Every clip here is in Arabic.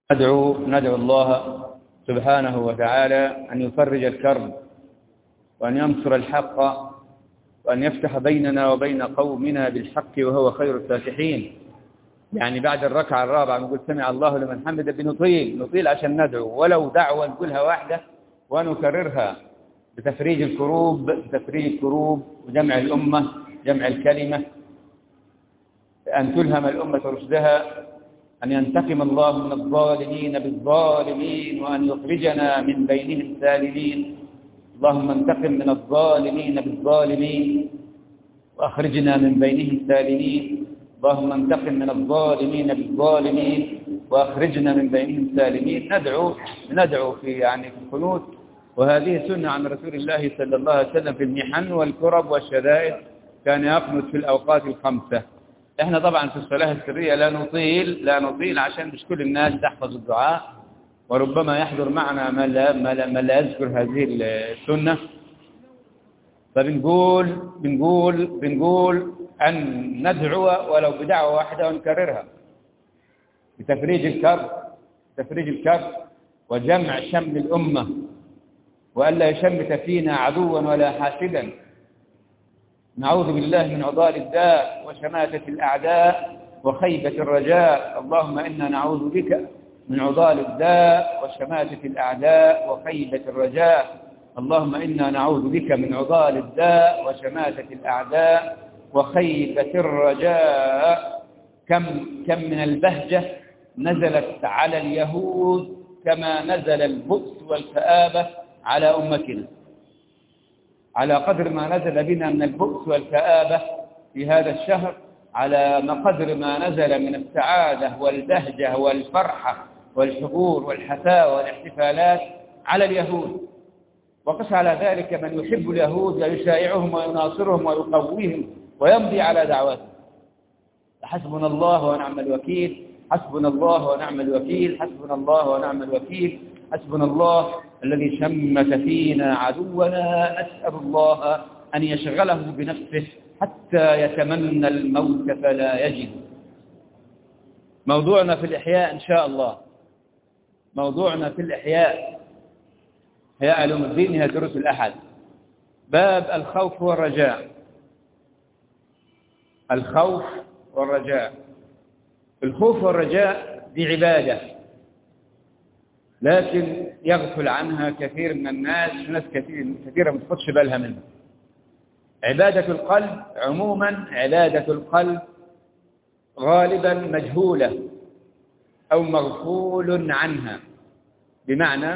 ندعو الله سبحانه وتعالى أن يفرج الكرب وأن ينصر الحق وأن يفتح بيننا وبين قومنا بالحق وهو خير الفاتحين. يعني بعد الركعة الرابعة نقول سمع الله لمن حمده بنطيل عشان ندعو، ولو دعوة نقولها واحدة ونكررها بتفريج الكروب وجمع الأمة، جمع الكلمة، أن تلهم الأمة رشدها، أن ينتقم الله من الظالمين بالظالمين وأن يخرجنا من بينهم سالمين. اللهم انتقم من الظالمين بالظالمين وأخرجنا من بينهم سالمين. اللهم انتقم من الظالمين بالظالمين وأخرجنا من بينهم سالمين. ندعو في القنوت، وهذه سنة عن رسول الله صلى الله عليه وسلم في المحن والكرب والشدائد، كان يقنت في الأوقات الخمسة. احنا طبعا في الصلاة السرية لا نطيل عشان مش كل الناس تحفظ الدعاء، وربما يحضر معنا من لا يذكر هذه السنة، فبنقول أن ندعو ولو بدعوة واحدة ونكررها بتفريج الكرب وجمع شمل الأمة، وألا يشمت فينا عدوا ولا حاسدا. نعوذ بالله من عضال الداء وشماتة الأعداء وخيبة الرجاء. اللهم إنا نعوذ بك من عضال الداء وشماتة الأعداء وخيبة الرجاء. اللهم إنا نعوذ بك من عضال الداء وشماتة الأعداء وخيبة الرجاء. كم من البهجة نزلت على اليهود كما نزل البؤس والكآبة على أمتنا. على قدر ما نزل بنا من البؤس والكآبة في هذا الشهر، على قدر ما نزل من السعادة والبهجة والفرحة والحضور والحفاوة والاحتفالات على اليهود. وقس على ذلك من يحب اليهود ويشايعهم ويناصرهم ويقويهم ويمضي على دعواتهم. حسبنا الله ونعم الوكيل، حسبنا الله ونعم الوكيل، حسبنا الله ونعم الوكيل، حسبنا الله الذي شمت فينا عدونا. أسأل الله أن يشغله بنفسه حتى يتمنى الموت فلا يجد. موضوعنا في الإحياء إن شاء الله، موضوعنا في الإحياء هي علوم الدين، هي دروس الأحد، باب الخوف والرجاء. الخوف والرجاء. الخوف والرجاء دي عبادة، لكن يغفل عنها كثير من الناس، ناس كثيرة ما تاخدش بالها منها. عبادة القلب عموما، عبادة القلب غالبا مجهولة أو مغفول عنها، بمعنى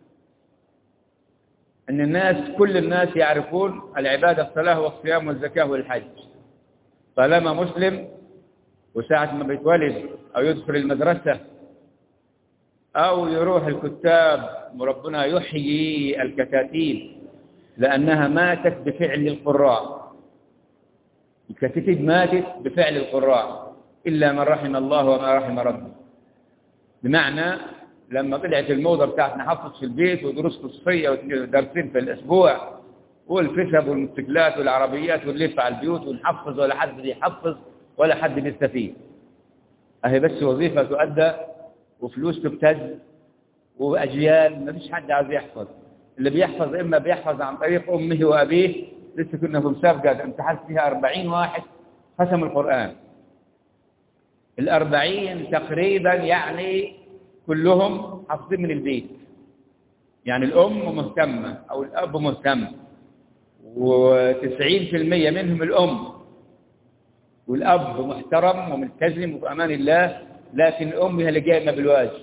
أن كل الناس يعرفون العبادة الصلاة والصيام والزكاة والحج. طالما مسلم وساعة ما بيتولد أو يدخل المدرسة أو يروح الكتاب، وربنا يحيي الكتاتيب لأنها ماتت بفعل القراء. الكتاتيب ماتت بفعل القراء إلا من رحم الله وما رحم ربه. بمعنى لما طلعت الموضة بتاعت نحفظ في البيت ودروس خصوصية ودرسين في الأسبوع والفسب والموتوسيكلات والعربيات ونلف على البيوت ونحفظ، ولا حد بيحفظ ولا حد بيستفيد. أهي بس وظيفة تؤدى وفلوس تبتز وأجيال ما فيش حد عايز يحفظ. اللي بيحفظ إما بيحفظ عن طريق أمه وأبيه. لسه كنا في مسابقة امتحنت فيها 40 واحد ختم القرآن. 40 تقريبا يعني كلهم حافظين من البيت. يعني الأم مهتمة أو الأب مهتم، و90% منهم الأم، والأب محترم وملتزم وبأمان الله، لكن الأم هي اللي قايمة بالواجب.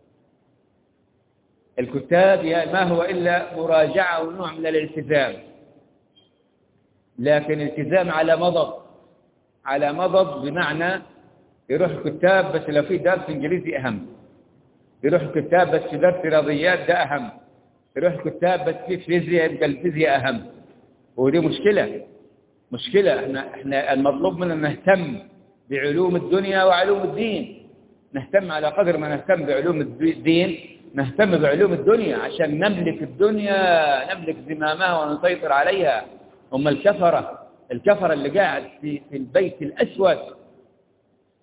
الكتاب ما هو إلا مراجعة ونوع من الالتزام، لكن التزام على مضض، بمعنى يروح الكتاب بس لو في درس إنجليزي أهم، يروح الكتاب بس في درس رياضيات ده أهم، يروح الكتاب بس في فيزياء يبقى الفيزياء أهم. ودي مشكلة. احنا المطلوب منا نهتم بعلوم الدنيا وعلوم الدين. نهتم على قدر ما نهتم بعلوم الدين نهتم بعلوم الدنيا، عشان نملك الدنيا، نملك زمامها ونسيطر عليها. هم الكفرة اللي قاعد في البيت الأسود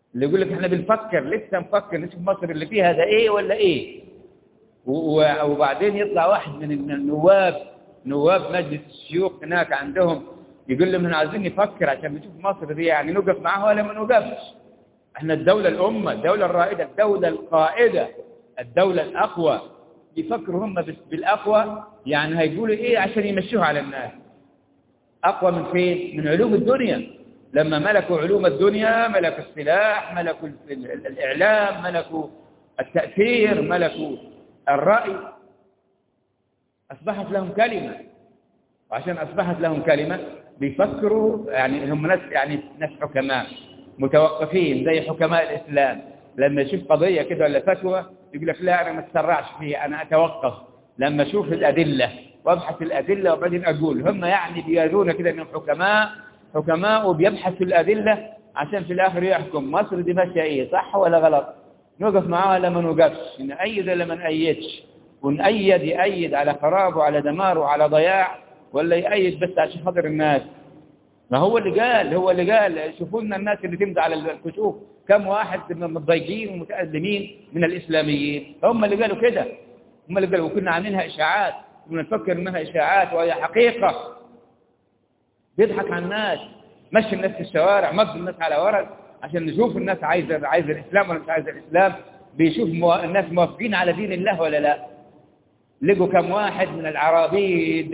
اللي يقول لك احنا بنفكر لسه نفكر نشوف مصر اللي فيها ده ايه ولا ايه. وبعدين يطلع واحد من نواب مجلس الشيوخ هناك عندهم يقول لهم احنا عايزين نفكر عشان نشوف مصر دي يعني نوقف معاها ولا ما نوقفش. احنا الدولة الأمة، الدولة الرائدة، الدولة القائدة، الدولة الأقوى. يفكروا هم بالأقوى، يعني هيقولوا ايه عشان يمشوها على الناس. أقوى من فين؟ من علوم الدنيا. لما ملكوا علوم الدنيا، ملكوا السلاح، ملكوا الإعلام، ملكوا التأثير، ملكوا الرأي، أصبحت لهم كلمة. وعشان أصبحت لهم كلمة بيفكروا، يعني هم ناس حكماء متوقفين زي حكماء الإسلام. لما يشوف قضية كده ولا فتوى يقول لك لا أنا ما اتسرعش فيها، أنا أتوقف لما أشوف الأدلة وأبحث الأدلة وبعدين أقول. هم يعني بيرون كده أنهم حكماء وبيبحثوا الأدلة عشان في الآخر يحكم مصر دي ماشية إيه، صح ولا غلط، نوقف معاها ولا ما نوقفش، نأيد ولا ما نأيدش، ونأيد يأيد على خراب وعلى دمار وعلى ضياع، ولا يأيد بس عشان خاطر الناس. ما هو اللي قال شوفوا لنا الناس اللي تمضي على الكشوف كم واحد متضايقين ومتألمين من الإسلاميين. هم اللي قالوا كده، هم اللي قالوا. وكنا عاملينها إشاعات ونفكر إنها إشاعات وهي حقيقة. بيضحك على الناس، مشي الناس في الشوارع، مضي الناس على ورق عشان نشوف الناس عايزة الإسلام ولا مش عايزة الإسلام. بيشوف الناس موافقين على دين الله ولا لا. لقوا كم واحد من العرابيد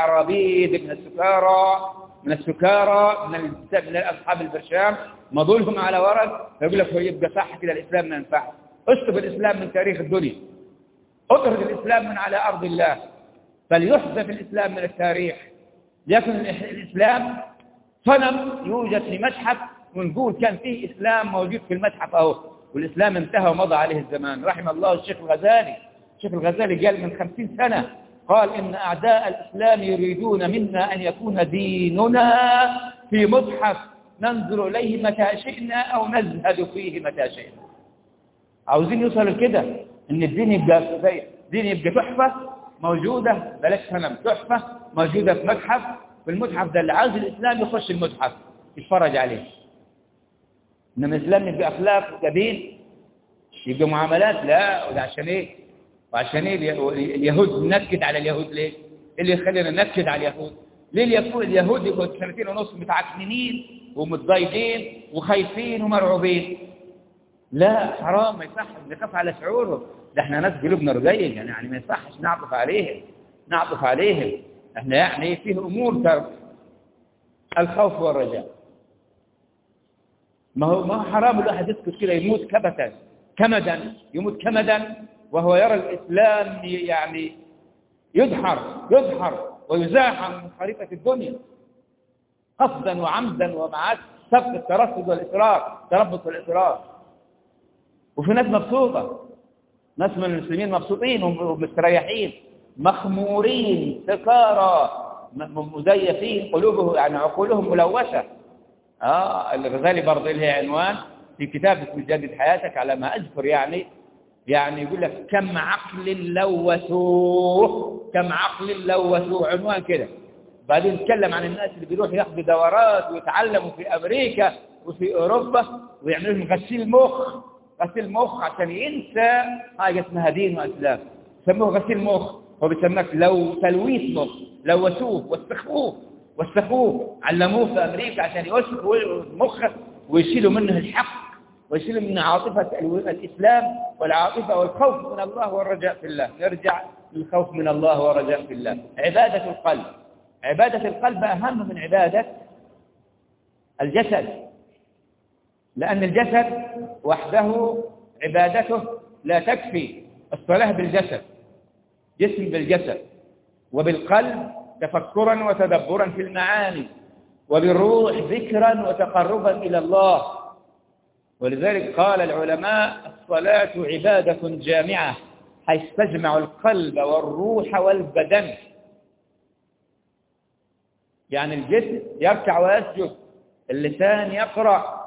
من السكارى من أصحاب البرشام مضولهم على ورق، فيقول لك هو يبقى صح كده الإسلام ما ينفعش. اشطب الإسلام من تاريخ الدنيا، اطرد الإسلام من على أرض الله، فليحذف الإسلام من التاريخ. ليكن الإسلام صنم يوجد في متحف ونقول كان فيه إسلام موجود في المتحف أهو، والإسلام انتهى ومضى عليه الزمان. رحم الله الشيخ الغزالي قال من 50 سنة قال إن أعداء الإسلام يريدون منا أن يكون ديننا في متحف ننظر إليه متى شئنا أو نزهد فيه متى شئنا. عاوزين يوصلوا كده إن الدين يبقى تحفة موجودة، بلاش سنم، تحفة موجودة في متحف. في المتحف ده اللي عاوز الإسلام يخش المتحف يتفرج عليه. إنما الإسلام يبقى أخلاق وجبين، يبقى معاملات، لا. وده عشان إيه؟ وعشان إيه اليهود نكد على اليهود ليه؟ اللي يخلينا نكد على اليهود ليه؟ اليهود يبقوا 2.5 سنين متعكنين ومتضايقين وخايفين ومرعوبين. لا حرام، ما يصحش نخاف على شعورهم. ده احنا ناس قلوبنا رقيق، يعني ما يصحش نعطف عليهم. احنا يعني فيه امور ترك الخوف والرجاء. ما هو حرام الواحد يسكت كده يموت كمدا وهو يرى الإسلام يعني يدحر ويزاحم من خريطة الدنيا قصدا وعمدا ومع سبق الترصد تربص والإصرار. وفي ناس مبسوطة، ناس من المسلمين مبسوطين ومستريحين، مخمورين سكارى مزيفين، قلوبهم يعني عقولهم ملوثة. الغزالي برضه له عنوان في كتاب اسمه جدد حياتك على ما أذكر، يعني يقول لك كم عقل لوثوه، عنوان كده. بعدين نتكلم عن الناس اللي بيروحوا ياخذوا دورات ويتعلموا في أمريكا وفي أوروبا ويعملوا لهم غسيل مخ عشان ينسى حاجة اسمها دين وإسلام. يسموه غسيل مخ، هو بيسمك تلويث مخ. لوثوه وسخوه علموه في أمريكا عشان يوسخوا مخه ويشيلوا منه الحق ويشيلوا من عاطفة الإسلام والعاطفة والخوف من الله والرجاء في الله. نرجع للخوف من الله والرجاء في الله. عبادة القلب أهم من عبادة الجسد، لأن الجسد وحده عبادته لا تكفي. الصلاة بالجسد، جسم بالجسد، وبالقلب تفكرا وتدبرا في المعاني، وبالروح ذكرا وتقربا إلى الله. ولذلك قال العلماء الصلاة عبادة جامعة حيث تجمع القلب والروح والبدن. يعني الجسم يركع ويسجد، اللسان يقرأ،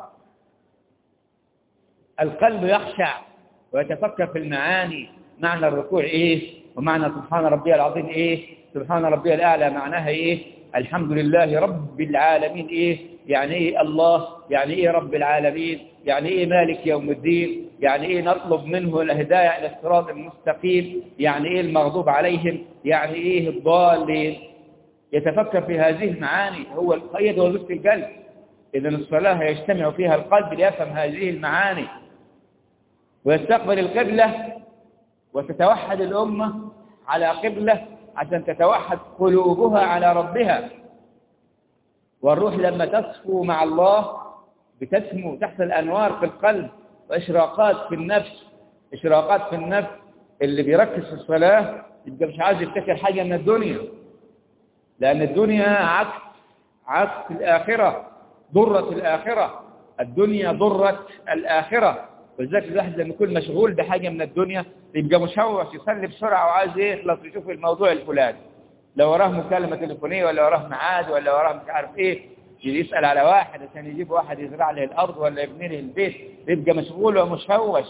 القلب يخشع ويتفكر في المعاني. معنى الركوع إيه؟ ومعنى سبحان ربي العظيم إيه؟ سبحان ربي الأعلى معناها إيه؟ الحمد لله رب العالمين. إيه يعني إيه الله؟ يعني إيه رب العالمين؟ يعني إيه مالك يوم الدين؟ يعني إيه نطلب منه الهداية إلى الصراط المستقيم؟ يعني إيه المغضوب عليهم؟ يعني إيه الضالين؟ يتفكر في هذه المعاني. هو القيد وظيفة القلب. إذن الصلاة يجتمع فيها القلب ليفهم هذه المعاني ويستقبل القبلة، وتتوحد الأمة على قبلة عشان تتوحد قلوبها على ربها. والروح لما تصفو مع الله بتسمو تحت الأنوار في القلب وإشراقات في النفس. إشراقات في النفس. اللي بيركز في الصلاة يبقى مش عايز يفتكر حاجة من الدنيا، لأن الدنيا عكس الآخرة، ضرة الآخرة. الدنيا ضرة الآخرة. ولذلك الواحد لما يكون مشغول بحاجة من الدنيا يبقى مشوش، يصلي بسرعة وعايز يخلص يشوف الموضوع الفلاني، لو وراه مكالمة تليفونية ولا وراه ميعاد ولا وراه مش عارف ايه، يسأل على واحد عشان يجيب واحد يزرع له الأرض ولا يبني له البيت، يبقى مشغول ومشوش.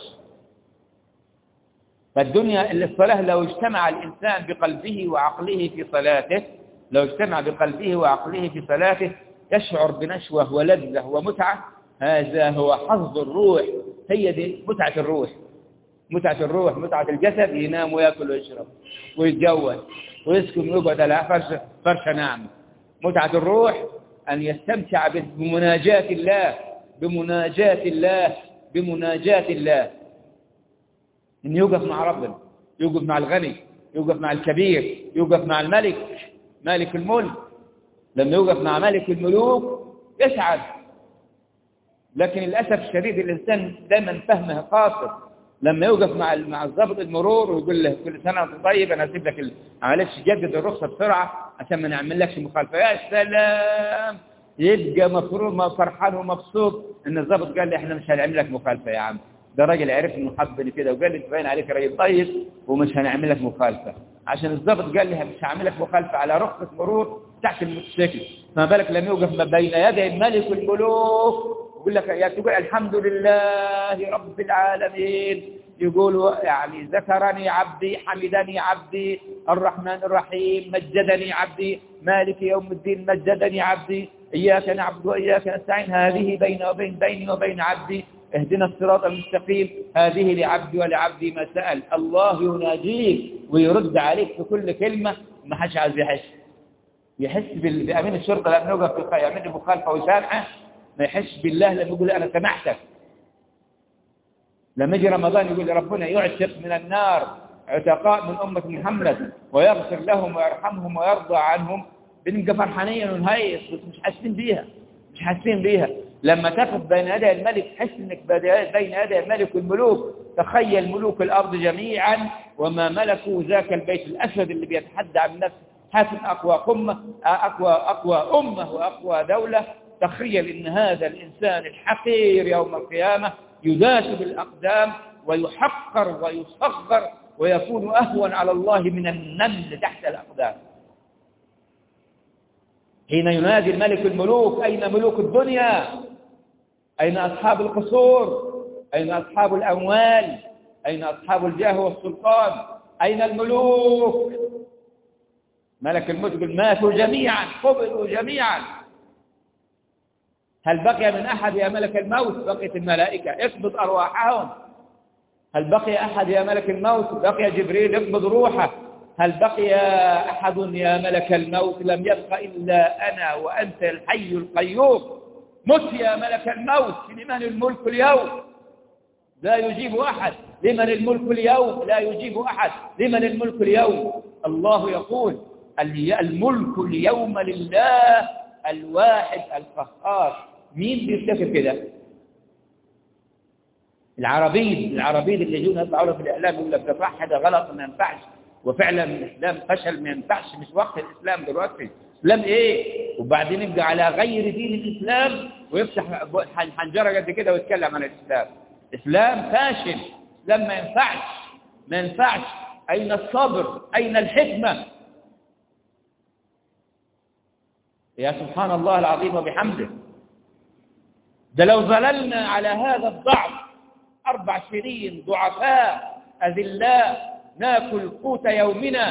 فالدنيا الصلاة لو اجتمع الإنسان بقلبه وعقله في صلاته، لو اجتمع بقلبه وعقله في صلاته يشعر بنشوة ولذة ومتعة. هذا هو حظ الروح. هي دي متعة الروح. متعة الروح. متعة الجسد ينام ويأكل ويشرب ويتجوز ويسكن ويقعد على فرشة ناعمة. متعة الروح أن يستمتع بمناجاة الله، بمناجاة الله، بمناجاة الله. إن يوقف مع ربنا، يوقف مع الغني، يوقف مع الكبير، يوقف مع الملك، مالك الملك. لما يوقف مع مالك الملوك يسعد. لكن للأسف الشديد الإنسان دائما فهمه قاصر. لما يوقف مع الضابط المرور ويقول له كل سنة وانت طيب، أنا أسيب لك معلش جدد الرخصة بسرعة عشان ما نعمل لكش مخالفة. يا سلام، يبقى مفروض فرحان ومبسوط إن الضابط قال لي إحنا مش هنعمل لك مخالفة يا عم. ده راجل عرف إنه حبني كده وقال لي باين عليك راجل طيب ومش هنعمل لك مخالفة، عشان الضابط قال لي مش هعمل لك مخالفة على رخصة مرور تحت الموتوسيكل. ما بالك لما يوقف بين يدي ملك الملوك يقول لك يا تقول الحمد لله رب العالمين، يقول يعني ذكرني عبدي، حمدني عبدي، الرحمن الرحيم، مجدني عبدي، مالك يوم الدين مجدني عبدي، إياك نعبد وإياك نستعين، هذه بيني وبين عبدي، اهدنا الصراط المستقيم، هذه لعبدي ولعبدي ما سأل. الله يناجيك ويرد عليك في كل كلمة. ما حدش عايز يحس بأمين الشرطة لما يوقف يعمل مخالفة ويسامحه، ما يحس بالله لما يقول أنا سمحتك. لما يجي رمضان يقول ربنا يعتق من النار عتقاء من أمة محمد ويغفر لهم ويرحمهم ويرضى عنهم، بنبقى فرحانين ونهيص، بس مش حاسين بيها. لما تقف بين يدي الملك تحس انك بين يدي الملك والملوك. تخيل ملوك الأرض جميعا وما ملكوا ذاك البيت الأسود اللي بيتحدى عن نفسه حاكم أقوى أمة وأقوى دولة. تخيل إن هذا الإنسان الحقير يوم القيامة يداس بالأقدام ويحقر ويصغر ويكون أهون على الله من النمل تحت الأقدام. حين ينادي الملك الملوك أين ملوك الدنيا؟ أين أصحاب القصور؟ أين أصحاب الأموال؟ أين أصحاب الجاه والسلطان؟ أين الملوك؟ ملك الموت يقول ماتوا جميعا، قبلوا جميعا. هل بقي من أحد يا ملك الموت؟ بقيت الملائكة اقبض أرواحهم. هل بقي أحد يا ملك الموت؟ بقي جبريل اقبض روحه. هل بقي أحد يا ملك الموت؟ لم يبق إلا أنا وأنت الحي القيوم. مت يا ملك الموت. لمن الملك اليوم؟ لا يجيب أحد. لمن الملك اليوم؟ لا يجيب أحد. لمن الملك اليوم؟ الله يقول الملك اليوم لله الواحد القهار. مين بيفتكر كده؟ العربيد اللي يجون يطلعوا في الإعلام يقول لك ده صح ده غلط ما ينفعش، وفعلا الإسلام فشل ما ينفعش، مش وقت الإسلام دلوقتي. إسلام إيه؟ وبعدين يبقى على غير دين الإسلام ويفتح حنجرة قد كده ويتكلم عن الإسلام. إسلام فاشل. إسلام ما ينفعش. أين الصبر؟ أين الحكمة؟ يا سبحان الله العظيم وبحمده. ده لو ظللنا على هذا الضعف 4 سنين ضعفاء أذلاء ناكل قوت يومنا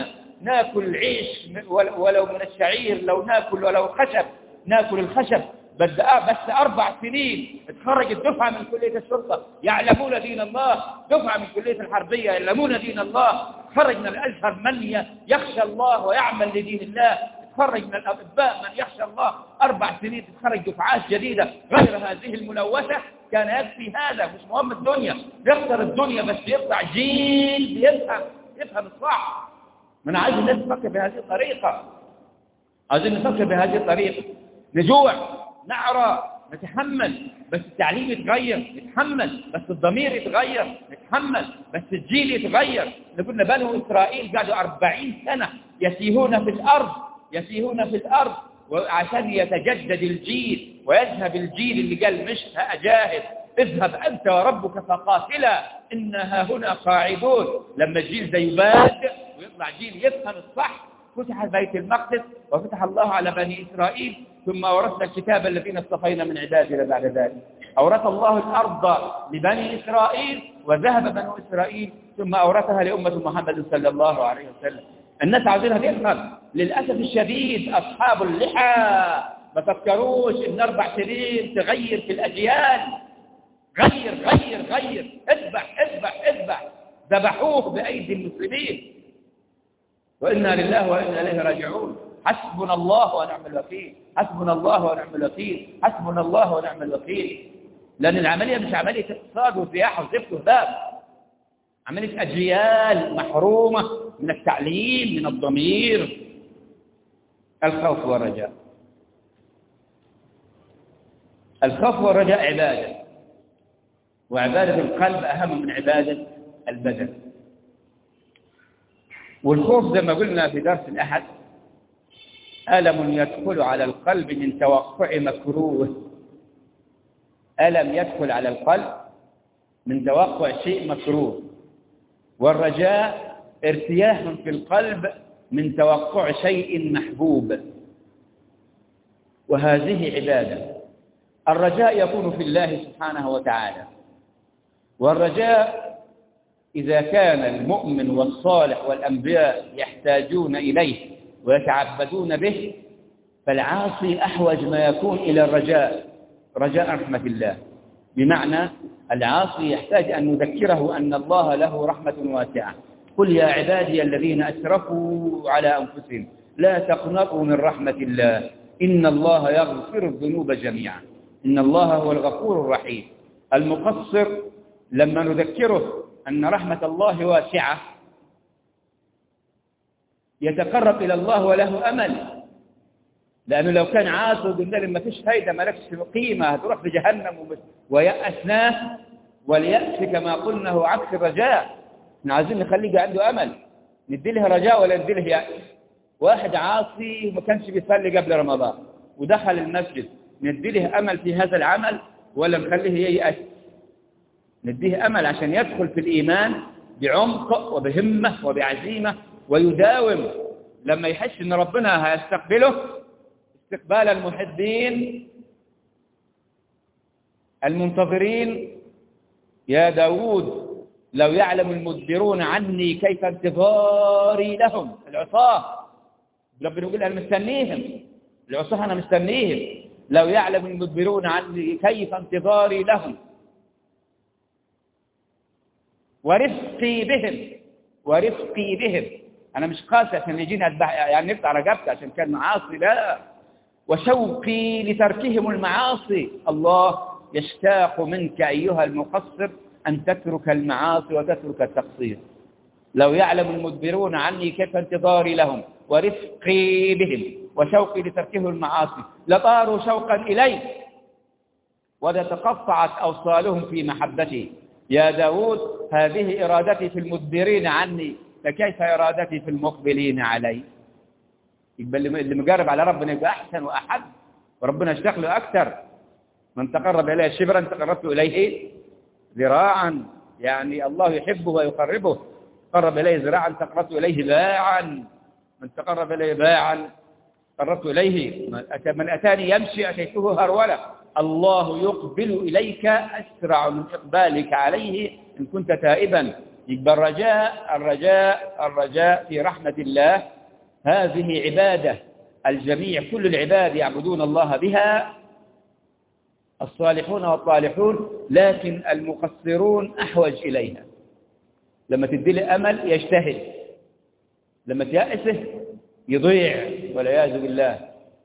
ناكل عيش ولو من الشعير، لو ناكل ولو خشب ناكل الخشب. بس 4 سنين اتخرجت دفعة من كلية الشرطة يعلمون دين الله، دفعة من كلية الحربية يعلمون دين الله، تخرج من الأزهر من يخشى الله ويعمل لدين الله، تخرج من الأطباء من يخشى الله. 4 سنين تخرج دفعات جديدة غير هذه الملوثة. كان يكفي هذا، مش مهم الدنيا، يخسر الدنيا بس يطلع جيل يفهم الصح. من عايز نفكر بهذه الطريقة، عايزين نفكر بهذه الطريقة. نجوع، نعرى، نتحمل بس التعليم يتغير، نتحمل بس الضمير يتغير، نتحمل بس الجيل يتغير. قلنا بنو إسرائيل قعدوا 40 سنة يسيهون في الأرض وعشان يتجدد الجيل ويذهب الجيل اللي قال مش هأجاهد، اذهب أنت وربك فقاتلا إنها هنا قاعدون. لما الجيل ده يباد ويطلع جيل يفهم الصح، فتح بيت المقدس وفتح الله على بني إسرائيل، ثم أورثنا الكتاب الذين اصطفينا من عبادنا. بعد ذلك أورث الله الأرض لبني إسرائيل وذهب بنو إسرائيل ثم أورثها لأمة محمد صلى الله عليه وسلم. الناس عاوزينها تفهم. للأسف الشديد أصحاب اللحى ما فكروش إن 4 سنين تغير في الأجيال. غير غير غير، اذبح اذبح اذبح. ذبحوه بأيدي المسلمين. وإنا لله وإنا إليه راجعون. حسبنا الله ونعم الوكيل، حسبنا الله ونعم الوكيل، حسبنا الله ونعم الوكيل. لأن العملية مش عملية اقتصاد وسياحة وزفت وهباب، عملية أجيال محرومة من التعليم، من الضمير. الخوف والرجاء. الخوف والرجاء عبادة، وعبادة القلب أهم من عبادة البدن. والخوف زي ما قلنا في درس الأحد ألم يدخل على القلب من توقع مكروه. ألم يدخل على القلب من توقع شيء مكروه. والرجاء ارتياح في القلب من توقع شيء محبوب، وهذه عبادة. الرجاء يكون في الله سبحانه وتعالى، والرجاء إذا كان المؤمن والصالح والأنبياء يحتاجون إليه ويتعبدون به، فالعاصي أحوج ما يكون إلى الرجاء، رجاء رحمة الله. بمعنى العاصي يحتاج أن نذكره أن الله له رحمة واسعة. قل يا عبادي الذين أسرفوا على أنفسهم لا تقنطوا من رحمة الله إن الله يغفر الذنوب جميعا إن الله هو الغفور الرحيم. المقصر لما نذكره أن رحمة الله واسعة يتقرب إلى الله وله أمل. لأنه لو كان عاصي وقلنا له ما فيش فايدة، ما لكش قيمة، هتروح في جهنم ويأسناه. واليأس كما قلنا هو عكس الرجاء. احنا عايزين نخليه عنده أمل، ندي له رجاء ولا ندي له يأس. واحد عاصي وما كانش بيصلي قبل رمضان ودخل المسجد، ندي له أمل في هذا العمل ولا نخليه ييأس؟ نديه أمل عشان يدخل في الإيمان بعمق وبهمة وبعزيمة ويداوم. لما يحس إن ربنا هيستقبله استقبال المحبين المنتظرين. يا داود لو يعلم المدبرون عني كيف انتظاري لهم. العصاة ربنا يقول أنا مستنيهم، العصاة أنا مستنيهم. لو يعلم المدبرون عني كيف انتظاري لهم ورفقي بهم. أنا مش قاسي عشان يجيني يعني نقطع رقبتي عشان كان معاصي، لا. وشوقي لتركهم المعاصي. الله يشتاق منك أيها المقصر أن تترك المعاصي وتترك التقصير. لو يعلم المدبرون عني كيف انتظاري لهم ورفقي بهم وشوقي لتركهم المعاصي لطاروا شوقا إليك وتتقطعت أوصالهم في محبتي. يا داود هذه إرادتي في المدبرين عني، فكيف إرادتي في المقبلين علي؟ يبقى اللي مقرب على ربنا يبقى أحسن وأحب، وربنا يشتاق له أكثر. من تقرب إليه شبرا تقربت إليه ذراعا. يعني الله يحبه ويقربه. قرب إليه ذراعا تقربت إليه باعا. من تقرب إليه باعا قربت إليه. من أتاني يمشي أتيته هرولة. الله يقبل إليك أسرع من إقبالك عليه إن كنت تائبا. يبقى الرجاء في رحمة الله هذه عبادة الجميع، كل العباد يعبدون الله بها، الصالحون والطالحون، لكن المقصرون أحوج إليها. لما تدي له أمل يجتهد، لما تيأسه يضيع والعياذ بالله.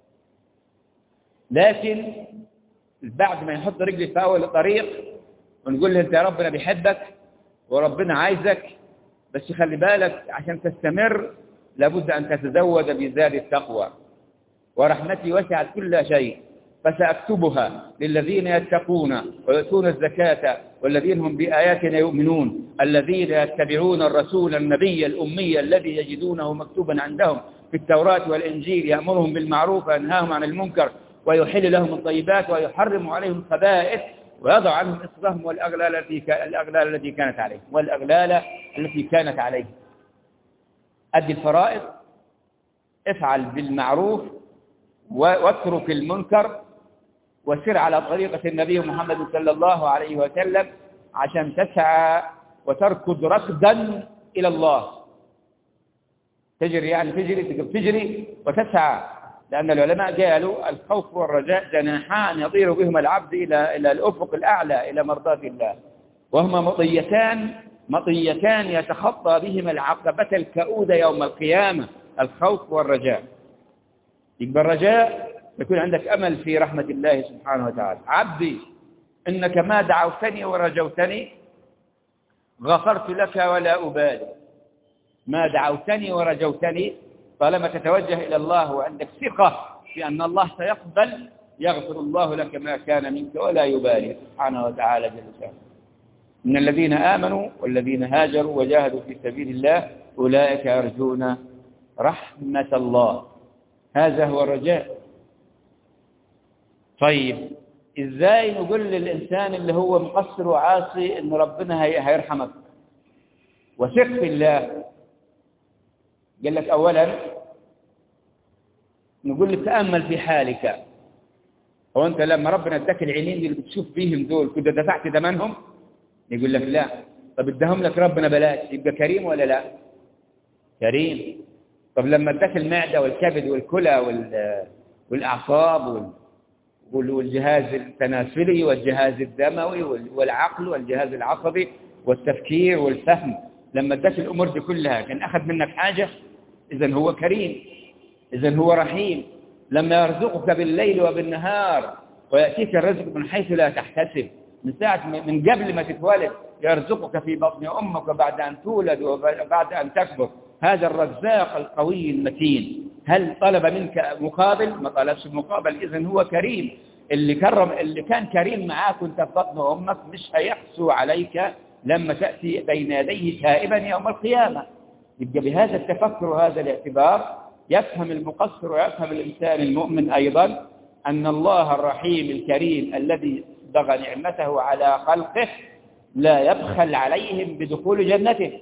لكن بعد ما يحط رجلي في أول الطريق ونقول له أنت يا ربنا بيحبك وربنا عايزك، بس خلي بالك عشان تستمر لابد أن تتزود بزاد التقوى، ورحمتي وسعت كل شيء فسأكتبها للذين يتقون ويؤتون الزكاة والذين هم بآياتنا يؤمنون الذين يتبعون الرسول النبي الأمي الذي يجدونه مكتوبا عندهم في التوراة والإنجيل يأمرهم بالمعروف وينهاهم عن المنكر ويحل لهم الطيبات ويحرم عليهم الخبائث ويضع عنهم إصرهم والأغلال التي كانت عليهم. أدي الفرائض، افعل بالمعروف واترك المنكر، وسر على طريقة النبي محمد صلى الله عليه وسلم عشان تسعى وتركض ركضا إلى الله. تجري يعني تجري وتسعى، لأن العلماء قالوا الخوف والرجاء جناحان يطير بهما العبد إلى الأفق الأعلى إلى مرضاة الله، وهما مطيتان يتخطى بهما العقبة الكؤودة يوم القيامة، الخوف والرجاء. يبقى الرجاء يكون عندك أمل في رحمة الله سبحانه وتعالى. عبدي إنك ما دعوتني ورجوتني غفرت لك ولا أبالي. ما دعوتني ورجوتني، طالما تتوجه إلى الله وعندك ثقة في أن الله سيقبل يغفر الله لك ما كان منك ولا يبالي سبحانه وتعالى جل شأنه. إن الذين آمنوا والذين هاجروا وجاهدوا في سبيل الله أولئك يرجون رحمة الله. هذا هو الرجاء. طيب إزاي نقول للإنسان اللي هو مقصر وعاصي إن ربنا هيرحمك؟ وثق في الله. قال لك أولا نقول لك تأمل في حالك. هو أنت لما ربنا اداك العينين اللي بتشوف بيهم دول كنت دفعت ثمنهم؟ يقول لك لا. طب اداهم لك ربنا بلاش، يبقى كريم ولا لا؟ كريم. طب لما اداك المعدة والكبد والكلى والأعصاب والجهاز التناسلي والجهاز الدموي والعقل والجهاز العصبي والتفكير والفهم، لما اداك الأمور دي كلها كان أخذ منك حاجة؟ إذن هو كريم، إذن هو رحيم. لما يرزقك بالليل وبالنهار ويأتيك الرزق من حيث لا تحتسب، من ساعة من قبل ما تتولد يرزقك في بطن أمك وبعد أن تولد وبعد أن تكبر، هذا الرزاق القوي المتين. هل طلب منك مقابل؟ ما طلبش مقابل، إذن هو كريم. اللي كان كريم معاك وانت في بطن أمك مش هيحسو عليك لما تأتي بين يديه تائبا يوم القيامة. يبقى بهذا التفكر وهذا الاعتبار يفهم المقصر ويفهم الإنسان المؤمن أيضا أن الله الرحيم الكريم الذي بغى نعمته على خلقه لا يبخل عليهم بدخول جنته.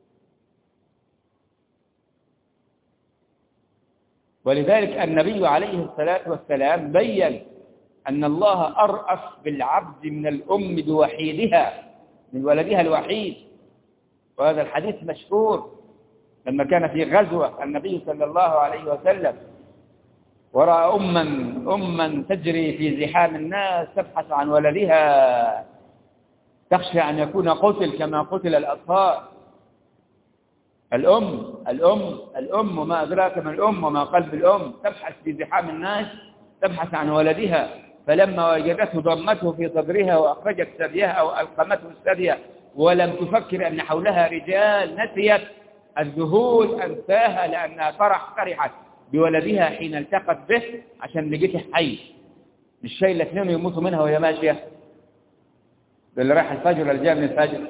ولذلك النبي عليه الصلاة والسلام بيّن أن الله أرأف بالعبد من الأم بوحيدها، من ولدها الوحيد. وهذا الحديث مشهور لما كان في غزوة النبي صلى الله عليه وسلم ورأى أما تجري في زحام الناس تبحث عن ولدها تخشى أن يكون قتل كما قتل الأطفال. الأم وما أدراك ما الأم وما قلب الأم، تبحث في زحام الناس تبحث عن ولدها، فلما وجدته ضمته في صدرها وأخرجت ثديها وألقمته الثدي ولم تفكر أن حولها رجال، نسيت الذهول أنساها لأنها فرحت بولدها حين التقت به عشان لقيته حي، مش شايل الاثنين يموتوا منها وهي ماشية. اللي راح الفجر ولا جاء من الفجر؟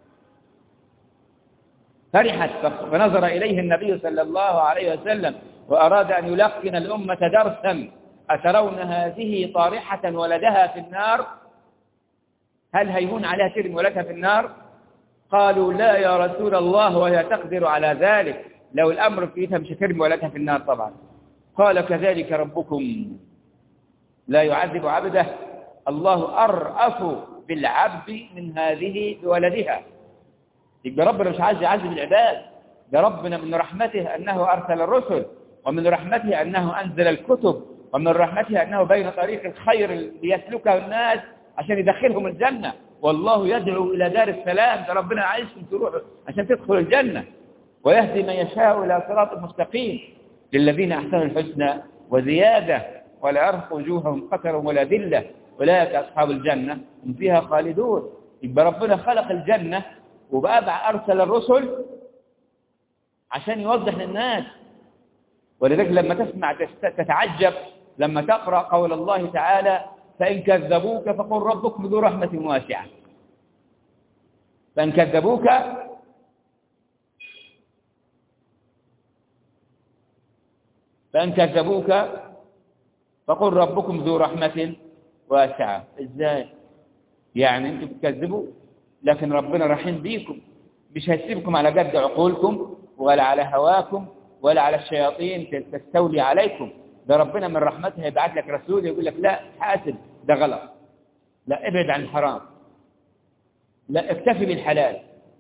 فرحت فنظر إليه النبي صلى الله عليه وسلم وأراد أن يلقن الأمة درسا: أترون هذه طارحة ولدها في النار؟ هل هيهون عليها ترمي ولدها في النار؟ قالوا لا يا رسول الله وهي تقدر على ذلك، لو الأمر في إيدها مش ترمي ولدها في النار طبعا. قال كذلك ربكم لا يعذب عبده، الله أرأف بالعبد من هذه بولدها. يبقى ربنا مش عايز يعذب العباد، ده ربنا من رحمته أنه أرسل الرسل، ومن رحمته أنه أنزل الكتب، ومن رحمته أنه بين طريق الخير ليسلكه الناس عشان يدخلهم الجنة. والله يدعو إلى دار السلام، ده ربنا عايزكم تروحوا عشان تدخلوا الجنة، ويهدي من يشاء إلى صراط مستقيم. للذين أحسنوا الحسنى وزيادة ولا يرهق وجوههم قتر ولا ذلة أولئك أصحاب الجنة هم فيها خالدون. يبقى ربنا خلق الجنة وبقى أرسل الرسل عشان يوضح للناس. ولذلك لما تسمع تتعجب لما تقرأ قول الله تعالى فإن كذبوك فقل ربكم ذو رحمة واسعة. فإن كذبوك فقل ربكم ذو رحمة واسعة. إزاي؟ يعني أنتم تكذبوا لكن ربنا رحيم بيكم، مش هيسيبكم على قد عقولكم ولا على هواكم ولا على الشياطين تستولي عليكم. ده ربنا من رحمته يبعث لك رسول يقول لك لا حاسب، ده غلط، لا ابعد عن الحرام، لا اكتفي بالحلال.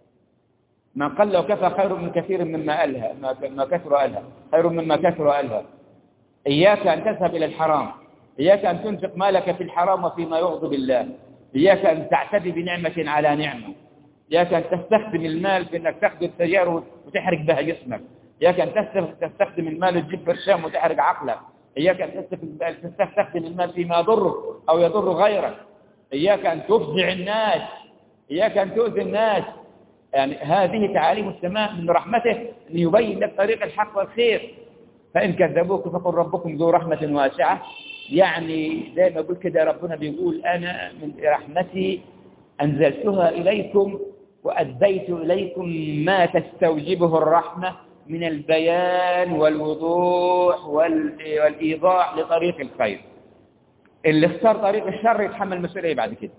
من قل وكفى خير من كثير مما ألهى، ما كثر ألهى خير مما كثر ألهى. إياك أن تذهب إلى الحرام، إياك أن تنفق مالك في الحرام وفيما يغضب الله، إياك أن تعتدي بنعمة على نعمة، إياك أن تستخدم المال في أنك تاخذ السيارة وتحرق بها جسمك، إياك أن تستخدم المال وتجيب برشام وتحرق عقلك، إياك أن تستخدم المال فيما يضرك أو يضر غيرك، إياك أن تفزع الناس، إياك أن تؤذي الناس. يعني هذه تعاليم السماء من رحمته أن يبين لك طريق الحق والخير. فإن كذبوك فقل ربكم ذو رحمة واسعة. يعني زي ما قلت كده ربنا بيقول أنا من رحمتي أنزلتها إليكم وأديت إليكم ما تستوجبه الرحمة من البيان والوضوح والإيضاح لطريق الخير. اللي اختار طريق الشر يتحمل مسؤولية بعد كده،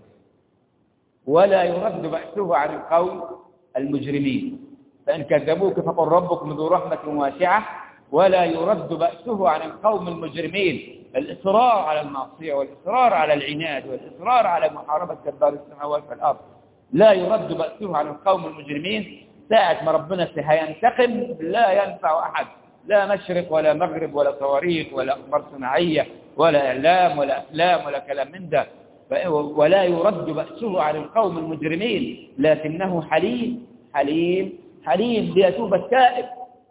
ولا يرد بأسه عن القوم المجرمين. فإن كذبوك فقل ربكم ذو رحمة واسعة ولا يرد بأسه عن القوم المجرمين. الإصرار على المعصية والإصرار على العناد والإصرار على محاربة جبار السماوات والأرض لا يرد بأسه عن القوم المجرمين. ساعة ما ربنا سينتقم لا ينفع أحد، لا مشرق ولا مغرب ولا صواريخ ولا أقمار صناعية ولا إعلام ولا أفلام ولا كلام من ده. ولا يرد بأسه عن القوم المجرمين لكنه حليم حليم حليم ليتوب التائب،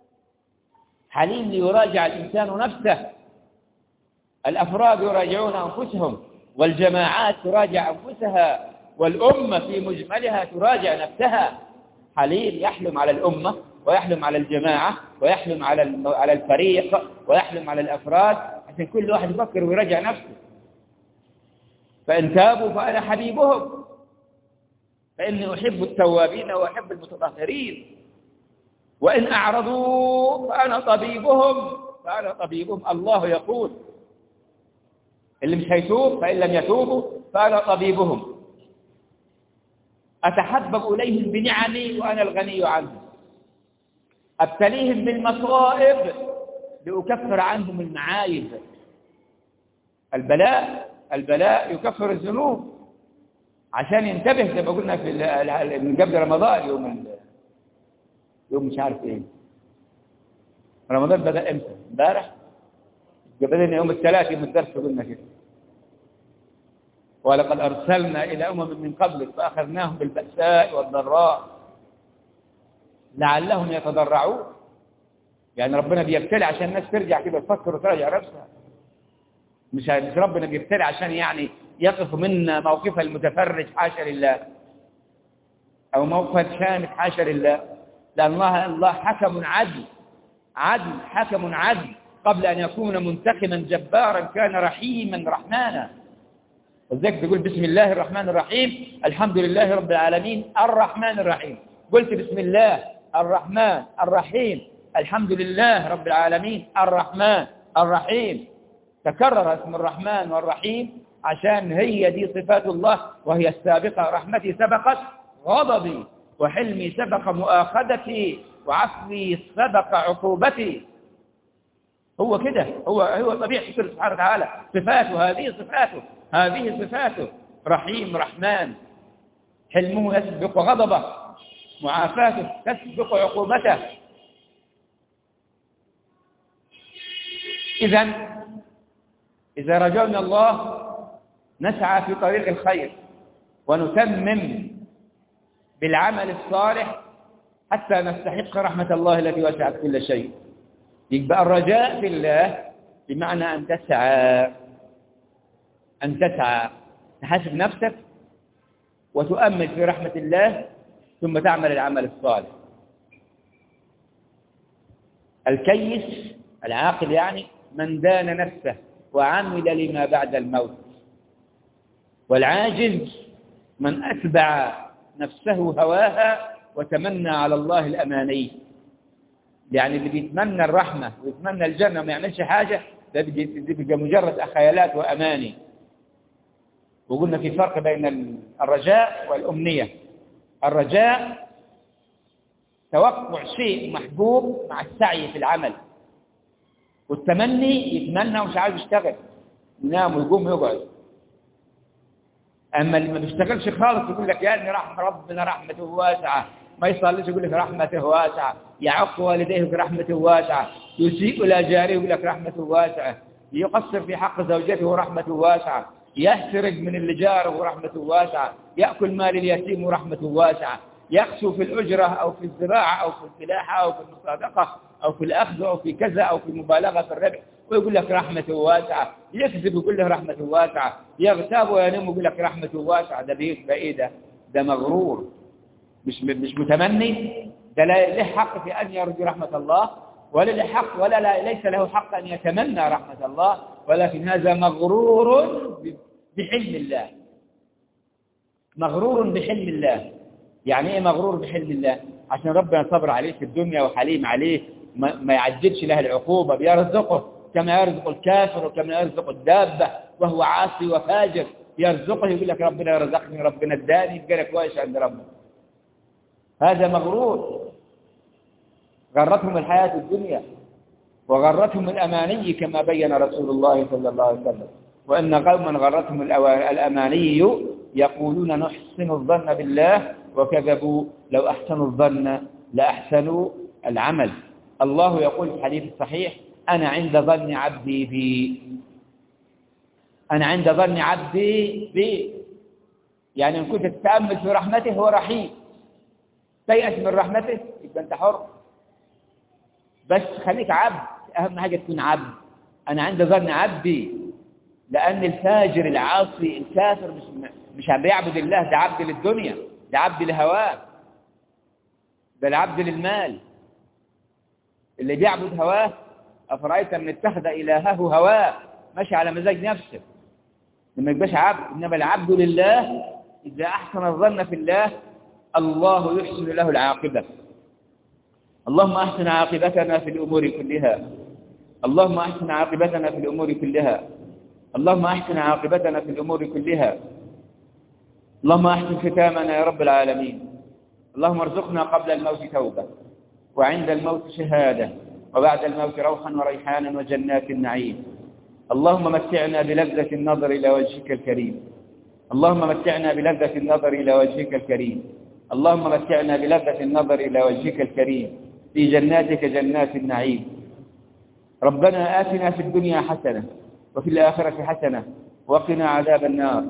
حليم ليراجع الإنسان نفسه. الأفراد يراجعون أنفسهم، والجماعات تراجع أنفسها، والأمة في مجملها تراجع نفسها. حليم يحلم على الأمة ويحلم على الجماعة ويحلم على الفريق ويحلم على الأفراد عشان كل واحد يفكر ويراجع نفسه. فإن تابوا فأنا حبيبهم، فإني أحب التوابين وأحب المتطهرين. وإن أعرضوا فأنا طبيبهم. الله يقول اللي مش هيتوب فإن لم يتوبوا فأنا طبيبهم. أتحبب إليهم بنعمي وأنا الغني عنهم، أبتليهم بالمصائب لأكفر عنهم المعايب. البلاء يكفر الذنوب عشان ينتبه زي ما قلنا من قبل رمضان. يوم مش عارف ايه رمضان بدأ امتى؟ امبارح بدأنا يوم الثلاث يوم الدرس قلنا كده. ولقد أرسلنا إلى من قبلك فأخذناهم بالبأساء والضراء لعلهم يتضرعون. يعني ربنا بيبتلي عشان الناس ترجع كده تفكر وتراجع نفسها، مش ربنا بيبتلي عشان يعني يقف منا موقف المتفرج حاشا لله أو موقف الشامت حاشا لله. لأن الله حكم عدل حكم عدل. قبل أن يكون منتقما جبارا كان رحيما رحمانا. وذلك تقول بسم الله الرحمن الرحيم الحمد لله رب العالمين الرحمن الرحيم. قلت بسم الله الرحمن الرحيم الحمد لله رب العالمين الرحمن الرحيم. تكرر اسم الرحمن والرحيم عشان هي دي صفات الله، وهي السابقة. رحمتي سبقت غضبي، وحلمي سبق مؤاخذتي، وعفوي سبق عقوبتي. هو كده، هو طبيعة سبحانه وتعالى. صفاته هذه صفاته رحيم رحمن. حلمه يسبق غضبه، معافاته تسبق عقوبته. إذا رجونا الله نسعى في طريق الخير ونتمم بالعمل الصالح حتى نستحق رحمة الله التي وسعت كل شيء. يبقى الرجاء في الله بمعنى أن تسعى تحاسب نفسك وتؤمل في رحمة الله ثم تعمل العمل الصالح. الكيس العاقل يعني من دان نفسه وعمل لما بعد الموت، والعاجز من أتبع نفسه هواها وتمنى على الله الأماني. يعني اللي بيتمنى الرحمة ويتمنى الجنة وما يعملش حاجة ده بيبقى مجرد خيالات وأماني. وقلنا في فرق بين الرجاء والأمنية. الرجاء توقع شيء محبوب مع السعي في العمل، والتمني يتمنى ومش عايز يشتغل، ينام ويقوم ويقعد. أما اللي ما بيشتغلش خالص يقول لك يا ابني ربنا رحمته واسعة، ما يصليش يقول لك رحمته واسعة، يعق والديه يقول رحمته واسعة، يسيء إلى جاره يقول لك رحمته واسعة، يقصر في حق زوجته ورحمته واسعة، يسرق من اللي جاره ورحمته واسعة، يأكل مال اليتيم ورحمته واسعة، يخسو في الأجرة أو في الزراعة أو في الفلاحة أو في المصادقة أو في الأخذ أو في كذا أو في المبالغة في الربح ويقول لك رحمته واسعة، يكذب ويقول له رحمته واسعة، يغتاب وينام ويقول لك رحمته واسعة. ده بيبقى إيه؟ ده مغرور، مش متمني. ده لا له حق في أن يرجو رحمة الله ولا له حق ليس له حق أن يتمنى رحمة الله، ولكن هذا مغرور بحلم الله. مغرور بحلم الله. يعني ايه مغرور بحلم الله؟ عشان ربنا صبر عليه في الدنيا وحليم عليه، ما يعجلش له العقوبة، بيرزقه كما يرزق الكافر وكما يرزق الدابة وهو عاصي وفاجر، يرزقه يقول لك ربنا يرزقني ربنا اداني يبقى لك كويس عند ربنا. هذا مغرور. غرتهم الحياة الدنيا وغرتهم الأماني كما بين رسول الله صلى الله عليه وسلم. وإن قوما غرتهم الأماني يقولون نحسن الظن بالله وكذبوا لو أحسنوا الظن لأحسنوا العمل. الله يقول في الحديث الصحيح أنا عند ظن عبدي بي. أنا عند ظن عبدي بي، يعني إن كنت تتأمل في رحمته هو رحيم، تيأس من رحمته يبقى أنت حر، بس خليك عبد. أهم حاجة تكون عبد. أنا عند ظن عبدي، لأن الفاجر العاصي الكافر مش بيعبد الله، ده عبد للدنيا، ده عبد لهواه، ده العبد للمال. اللي بيعبد هواه أفرأيت من اتخذ إلهه هواه، ماشي على مزاج نفسه، لما يبقاش عبد. إنما العبد لله إذا أحسن الظن في الله الله يحسن له العاقبة. اللهم أحسن عاقبتنا في الأمور كلها، اللهم أحسن عاقبتنا في الأمور كلها، اللهم أحسن عاقبتنا في الأمور كلها، اللهم أحسن ختامنا يا رب العالمين. اللهم ارزقنا قبل الموت توبة وعند الموت شهادة وبعد الموت روحا وريحانا وجنات النعيم. اللهم متعنا بلذة النظر إلى وجهك الكريم، اللهم متعنا بلذة النظر إلى وجهك الكريم، اللهم متعنا بلذة النظر إلى وجهك الكريم في جناتك جنات النعيم. ربنا آتنا في الدنيا حسنة وفي الآخرة حسنة وقنا عذاب النار.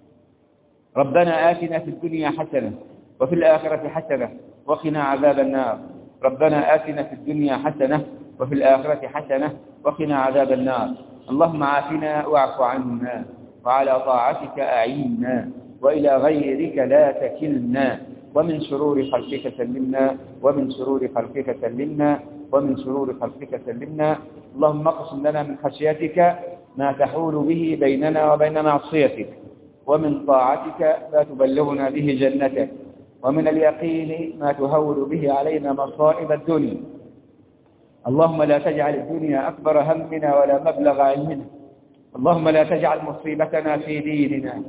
ربنا آتنا في الدنيا حسنة وفي الآخرة حسنة وقنا عذاب النار. ربنا آتنا في الدنيا حسنة وفي الآخرة حسنة وقنا عذاب النار. اللهم عافنا واعف عنا وعلى طاعتك أعيننا وإلى غيرك لا تكلنا، ومن شرور خلقك سلمنا، ومن شرور خلقك سلمنا، ومن شرور خلقك سلمنا. اللهم اقسم لنا من خشيتك ما تحول به بيننا وبين معصيتك، ومن طاعتك ما تبلغنا به جنتك، ومن اليقين ما تهون به علينا مصائب الدنيا. اللهم لا تجعل الدنيا أكبر همنا ولا مبلغ علمنا، اللهم لا تجعل مصيبتنا في ديننا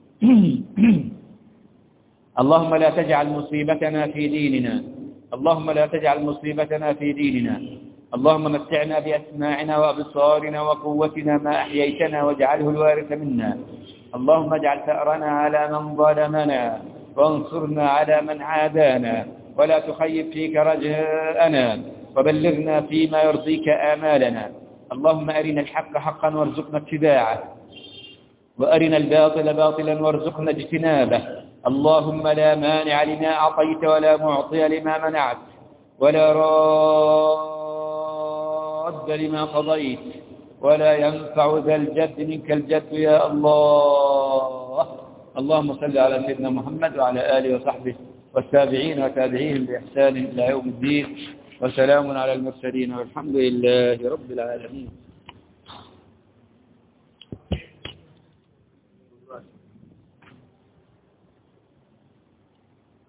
اللهم لا تجعل مصيبتنا في ديننا، اللهم لا تجعل مصيبتنا في ديننا. اللهم متعنا بأسماعنا وأبصارنا وقوتنا ما أحييتنا واجعله الوارث منا. اللهم اجعل ثأرنا على من ظلمنا وانصرنا على من عادانا، ولا تخيب فيك رجاءنا، وبلغنا فيما يرضيك آمالنا. اللهم أرنا الحق حقا وارزقنا اتباعه، وأرنا الباطل باطلا وارزقنا اجتنابه. اللهم لا مانع لما أعطيت ولا معطي لما منعت ولا راد لما قضيت ولا ينفع ذا الجد منك الجد يا الله. اللهم صل على سيدنا محمد وعلى آله وصحبه والتابعين وتابعيهم بإحسان إلى يوم الدين، وسلام على المرسلين والحمد لله رب العالمين.